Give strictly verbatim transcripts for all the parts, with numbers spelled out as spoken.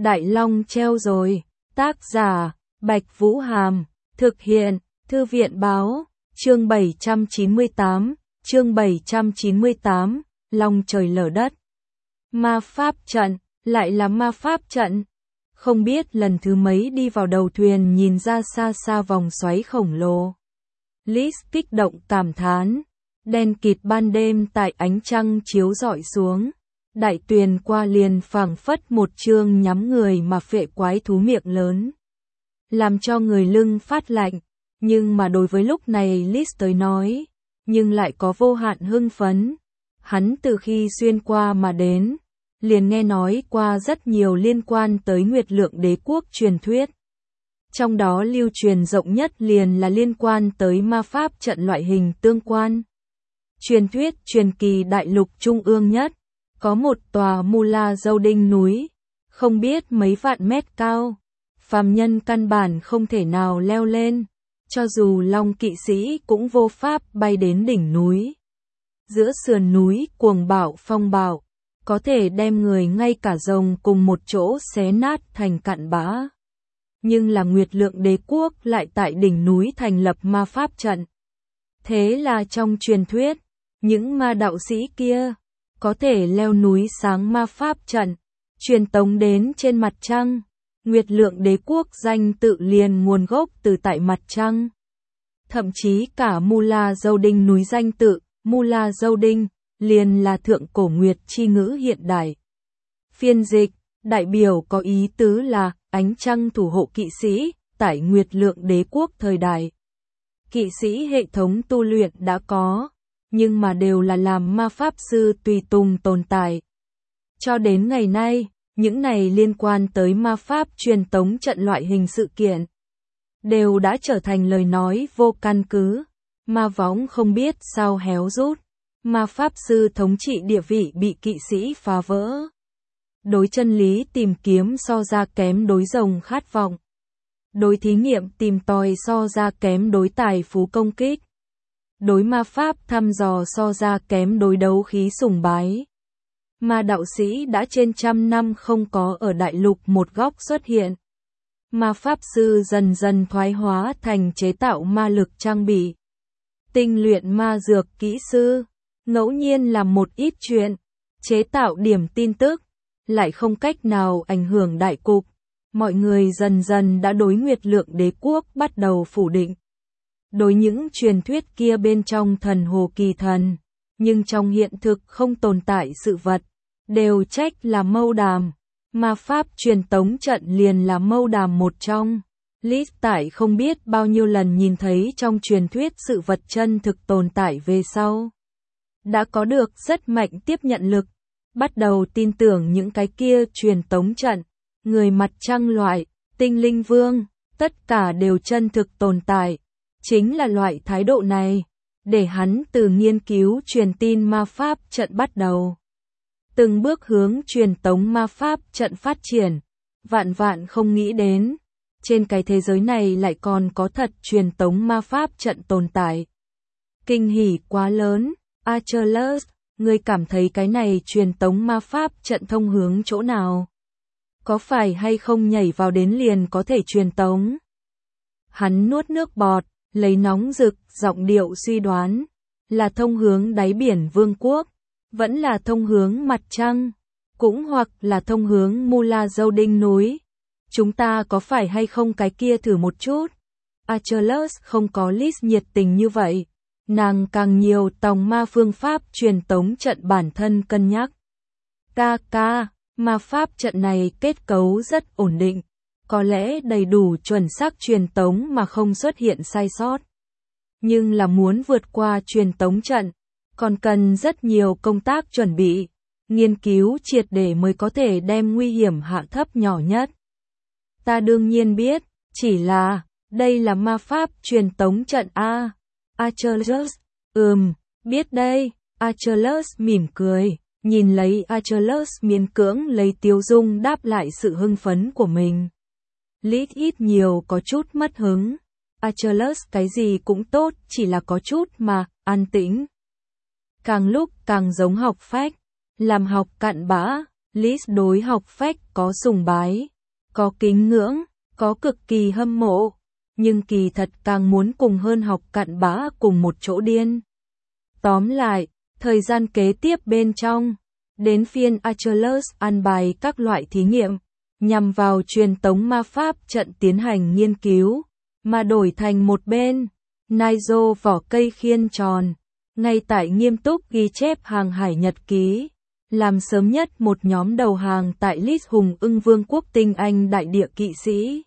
Đại Long treo rồi. Tác giả, Bạch Vũ Hàm. Thực hiện, Thư viện Báo. Chương bảy trăm chín mươi tám. Chương bảy trăm chín mươi tám. Long trời lở đất. Ma pháp trận. Lại là ma pháp trận. Không biết lần thứ mấy đi vào đầu thuyền nhìn ra xa xa vòng xoáy khổng lồ. Liz kích động cảm thán. Đen kịt ban đêm tại ánh trăng chiếu rọi xuống. Đại tuyền qua liền phảng phất một chương nhắm người mà phệ quái thú miệng lớn. Làm cho người lưng phát lạnh. Nhưng mà đối với lúc này Liz tới nói. Nhưng lại có vô hạn hưng phấn. Hắn từ khi xuyên qua mà đến. Liền nghe nói qua rất nhiều liên quan tới Nguyệt Lượng Đế Quốc truyền thuyết. Trong đó lưu truyền rộng nhất liền là liên quan tới ma pháp trận loại hình tương quan. Truyền thuyết truyền kỳ đại lục trung ương nhất, có một tòa Mula Dâu Đinh núi, không biết mấy vạn mét cao, phàm nhân căn bản không thể nào leo lên, cho dù Long kỵ sĩ cũng vô pháp bay đến đỉnh núi. Giữa sườn núi cuồng bạo phong bạo, có thể đem người ngay cả rồng cùng một chỗ xé nát thành cặn bã. Nhưng là Nguyệt Lượng Đế Quốc lại tại đỉnh núi thành lập ma pháp trận. Thế là trong truyền thuyết, những ma đạo sĩ kia có thể leo núi sáng ma pháp trận, truyền tống đến trên mặt trăng. Nguyệt Lượng Đế Quốc danh tự liền nguồn gốc từ tại mặt trăng. Thậm chí cả Mula Dâu Đinh núi danh tự, Mula Dâu Đinh, liền là thượng cổ nguyệt chi ngữ hiện đại. Phiên dịch, đại biểu có ý tứ là ánh trăng thủ hộ kỵ sĩ, tại Nguyệt Lượng Đế Quốc thời đại. Kỵ sĩ hệ thống tu luyện đã có, nhưng mà đều là làm ma pháp sư tùy tùng tồn tại. Cho đến ngày nay, những này liên quan tới ma pháp truyền tống trận loại hình sự kiện, đều đã trở thành lời nói vô căn cứ. Ma võng không biết sao héo rút, ma pháp sư thống trị địa vị bị kỵ sĩ phá vỡ. Đối chân lý tìm kiếm so ra kém đối rồng khát vọng. Đối thí nghiệm tìm tòi so ra kém đối tài phú công kích. Đối ma pháp thăm dò so ra kém đối đấu khí sùng bái. Ma đạo sĩ đã trên trăm năm không có ở đại lục một góc xuất hiện. Ma pháp sư dần dần thoái hóa thành chế tạo ma lực trang bị. Tinh luyện ma dược kỹ sư, ngẫu nhiên làm một ít chuyện, chế tạo điểm tin tức, lại không cách nào ảnh hưởng đại cục. Mọi người dần dần đã đối Nguyệt Lượng Đế Quốc bắt đầu phủ định. Đối những truyền thuyết kia bên trong thần hồ kỳ thần, nhưng trong hiện thực không tồn tại sự vật, đều trách là mâu đàm. Ma pháp truyền tống trận liền là mâu đàm một trong. Liz tại không biết bao nhiêu lần nhìn thấy trong truyền thuyết sự vật chân thực tồn tại về sau. Đã có được rất mạnh tiếp nhận lực, bắt đầu tin tưởng những cái kia truyền tống trận, người mặt trăng loại, tinh linh vương, tất cả đều chân thực tồn tại. Chính là loại thái độ này, để hắn từ nghiên cứu truyền tin ma pháp trận bắt đầu. Từng bước hướng truyền tống ma pháp trận phát triển, vạn vạn không nghĩ đến. Trên cái thế giới này lại còn có thật truyền tống ma pháp trận tồn tại. Kinh hỉ quá lớn, Achilles, ngươi cảm thấy cái này truyền tống ma pháp trận thông hướng chỗ nào? Có phải hay không nhảy vào đến liền có thể truyền tống? Hắn nuốt nước bọt, lấy nóng rực, giọng điệu suy đoán. Là thông hướng đáy biển vương quốc, vẫn là thông hướng mặt trăng, cũng hoặc là thông hướng Mula Dâu Đinh núi. Chúng ta có phải hay không cái kia thử một chút? Achilles không có Liz nhiệt tình như vậy. Nàng càng nhiều tòng ma phương pháp truyền tống trận bản thân cân nhắc. Ca ca, ma pháp trận này kết cấu rất ổn định. Có lẽ đầy đủ chuẩn xác truyền tống mà không xuất hiện sai sót. Nhưng là muốn vượt qua truyền tống trận, còn cần rất nhiều công tác chuẩn bị, nghiên cứu triệt để mới có thể đem nguy hiểm hạ thấp nhỏ nhất. Ta đương nhiên biết, chỉ là, đây là ma pháp truyền tống trận A. Achilles, ừm, biết đây. Achilles mỉm cười, nhìn lấy Achilles miễn cưỡng lấy tiêu dung đáp lại sự hưng phấn của mình. Liz ít nhiều có chút mất hứng. Achilles cái gì cũng tốt, chỉ là có chút mà, an tĩnh. Càng lúc càng giống học phách, làm học cặn bã, Lis đối học phách có sùng bái, có kính ngưỡng, có cực kỳ hâm mộ, nhưng kỳ thật càng muốn cùng hơn học cặn bã cùng một chỗ điên. Tóm lại, thời gian kế tiếp bên trong, đến phiên Achilles an bài các loại thí nghiệm, nhằm vào truyền tống ma pháp trận tiến hành nghiên cứu, mà đổi thành một bên, Nigel vỏ cây khiên tròn, ngay tại nghiêm túc ghi chép hàng hải nhật ký, làm sớm nhất một nhóm đầu hàng tại Lis hùng ưng vương quốc tinh anh đại địa kỵ sĩ.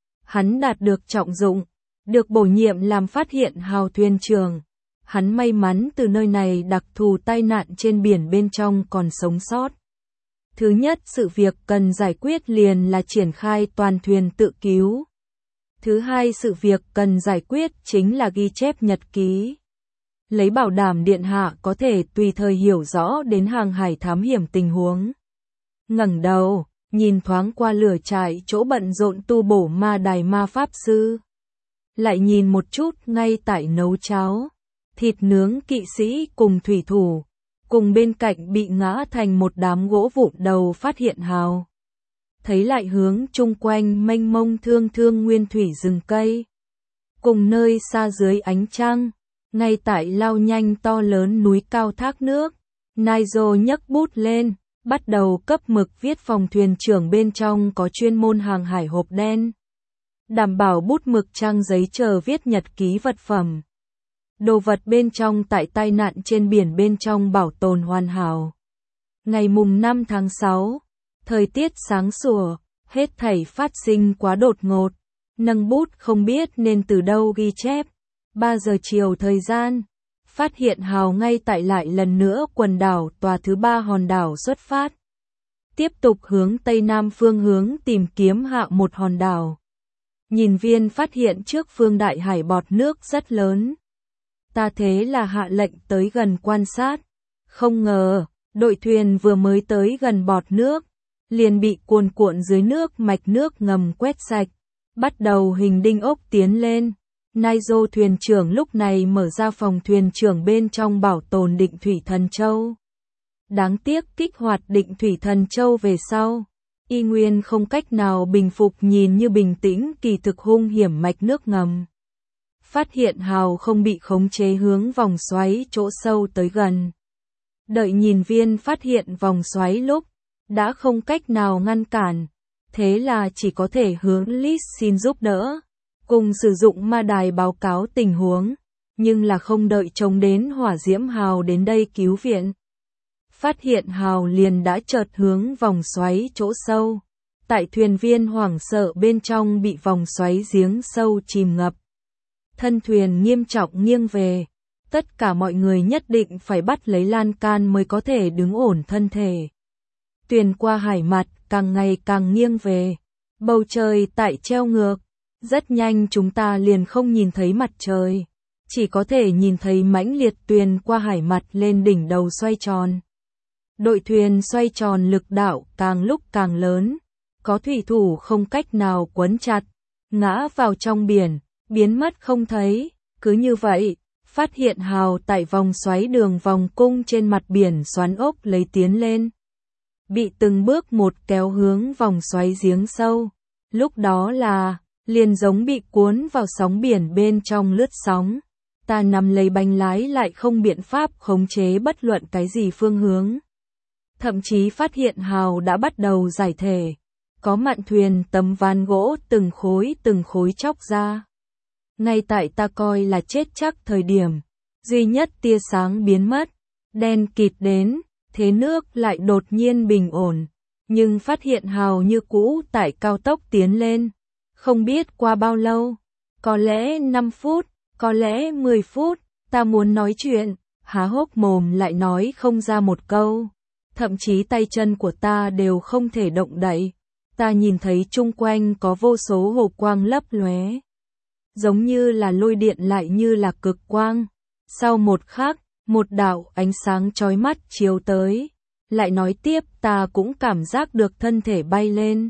Hắn đạt được trọng dụng, được bổ nhiệm làm phát hiện hào thuyền trưởng. Hắn may mắn từ nơi này đặc thù tai nạn trên biển bên trong còn sống sót. Thứ nhất, sự việc cần giải quyết liền là triển khai toàn thuyền tự cứu. Thứ hai, sự việc cần giải quyết chính là ghi chép nhật ký. Lấy bảo đảm điện hạ có thể tùy thời hiểu rõ đến hàng hải thám hiểm tình huống. Ngẩng đầu, nhìn thoáng qua lửa trại chỗ bận rộn tu bổ ma đài ma pháp sư. Lại nhìn một chút ngay tại nấu cháo, thịt nướng kỵ sĩ cùng thủy thủ, cùng bên cạnh bị ngã thành một đám gỗ vụn đầu phát hiện hào. Thấy lại hướng chung quanh mênh mông thương thương nguyên thủy rừng cây. Cùng nơi xa dưới ánh trăng, ngay tại lao nhanh to lớn núi cao thác nước, Nigel nhấc bút lên, bắt đầu cấp mực viết phòng thuyền trưởng bên trong có chuyên môn hàng hải hộp đen. Đảm bảo bút mực trang giấy chờ viết nhật ký vật phẩm. Đồ vật bên trong tại tai nạn trên biển bên trong bảo tồn hoàn hảo. Ngày mùng năm tháng sáu, thời tiết sáng sủa, hết thảy phát sinh quá đột ngột. Nâng bút không biết nên từ đâu ghi chép. ba giờ chiều thời gian, phát hiện hào ngay tại lại lần nữa quần đảo tòa thứ ba hòn đảo xuất phát. Tiếp tục hướng tây nam phương hướng tìm kiếm hạ một hòn đảo. Nhìn viên phát hiện trước phương đại hải bọt nước rất lớn. Ta thế là hạ lệnh tới gần quan sát. Không ngờ, đội thuyền vừa mới tới gần bọt nước, liền bị cuồn cuộn dưới nước mạch nước ngầm quét sạch. Bắt đầu hình đinh ốc tiến lên. Nigel thuyền trưởng lúc này mở ra phòng thuyền trưởng bên trong bảo tồn định thủy thần châu. Đáng tiếc kích hoạt định thủy thần châu về sau, y nguyên không cách nào bình phục nhìn như bình tĩnh kỳ thực hung hiểm mạch nước ngầm. Phát hiện hào không bị khống chế hướng vòng xoáy chỗ sâu tới gần. Đợi nhìn viên phát hiện vòng xoáy lúc, đã không cách nào ngăn cản, thế là chỉ có thể hướng Lis xin giúp đỡ, cùng sử dụng ma đài báo cáo tình huống, nhưng là không đợi trông đến hỏa diễm hào đến đây cứu viện. Phát hiện hào liền đã chợt hướng vòng xoáy chỗ sâu, tại thuyền viên hoảng sợ bên trong bị vòng xoáy giếng sâu chìm ngập. Thân thuyền nghiêm trọng nghiêng về, tất cả mọi người nhất định phải bắt lấy lan can mới có thể đứng ổn thân thể. Thuyền qua hải mặt càng ngày càng nghiêng về, bầu trời tại treo ngược, rất nhanh chúng ta liền không nhìn thấy mặt trời, chỉ có thể nhìn thấy mãnh liệt thuyền qua hải mặt lên đỉnh đầu xoay tròn. Đội thuyền xoay tròn lực đạo càng lúc càng lớn, có thủy thủ không cách nào quấn chặt, ngã vào trong biển, biến mất không thấy. Cứ như vậy, phát hiện hào tại vòng xoáy đường vòng cung trên mặt biển xoắn ốc lấy tiến lên. Bị từng bước một kéo hướng vòng xoáy giếng sâu. Lúc đó là, liền giống bị cuốn vào sóng biển bên trong lướt sóng. Ta nắm lấy bánh lái lại không biện pháp khống chế bất luận cái gì phương hướng. Thậm chí phát hiện hào đã bắt đầu giải thể. Có mạn thuyền tấm ván gỗ từng khối từng khối chóc ra. Ngay tại ta coi là chết chắc thời điểm, duy nhất tia sáng biến mất, đen kịt đến, thế nước lại đột nhiên bình ổn, nhưng phát hiện hào như cũ tại cao tốc tiến lên, không biết qua bao lâu, có lẽ năm phút, có lẽ mười phút, ta muốn nói chuyện, há hốc mồm lại nói không ra một câu, thậm chí tay chân của ta đều không thể động đậy, ta nhìn thấy chung quanh có vô số hồ quang lấp lóe. Giống như là lôi điện lại như là cực quang. Sau một khắc, một đạo ánh sáng chói mắt chiếu tới. Lại nói tiếp ta cũng cảm giác được thân thể bay lên.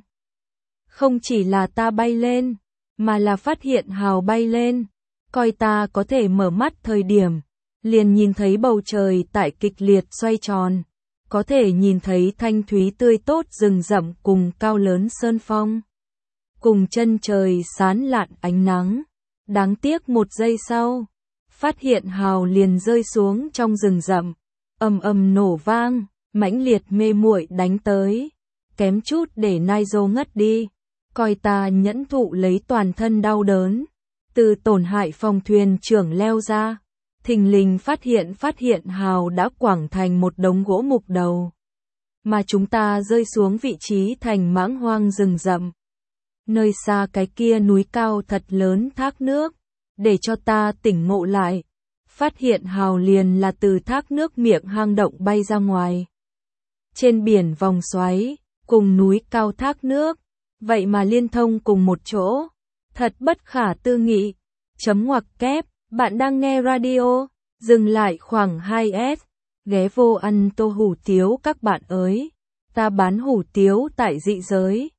Không chỉ là ta bay lên, mà là phát hiện hào bay lên. Coi ta có thể mở mắt thời điểm, liền nhìn thấy bầu trời tại kịch liệt xoay tròn. có thể nhìn thấy thanh thúy tươi tốt rừng rậm cùng cao lớn sơn phong. Cùng chân trời sáng lạn ánh nắng. Đáng tiếc một giây sau, phát hiện hào liền rơi xuống trong rừng rậm, ầm ầm nổ vang, mãnh liệt mê muội đánh tới, kém chút để Nigel ngất đi. Coi ta nhẫn thụ lấy toàn thân đau đớn, từ tổn hại phòng thuyền trưởng leo ra, thình lình phát hiện phát hiện hào đã quẳng thành một đống gỗ mục đầu, mà chúng ta rơi xuống vị trí thành mãng hoang rừng rậm. Nơi xa cái kia núi cao thật lớn thác nước, để cho ta tỉnh ngộ lại, phát hiện hào liền là từ thác nước miệng hang động bay ra ngoài. Trên biển vòng xoáy, cùng núi cao thác nước, vậy mà liên thông cùng một chỗ, thật bất khả tư nghị. Chấm ngoặc kép, bạn đang nghe radio, dừng lại khoảng hai S, ghé vô ăn tô hủ tiếu các bạn ơi, ta bán hủ tiếu tại dị giới.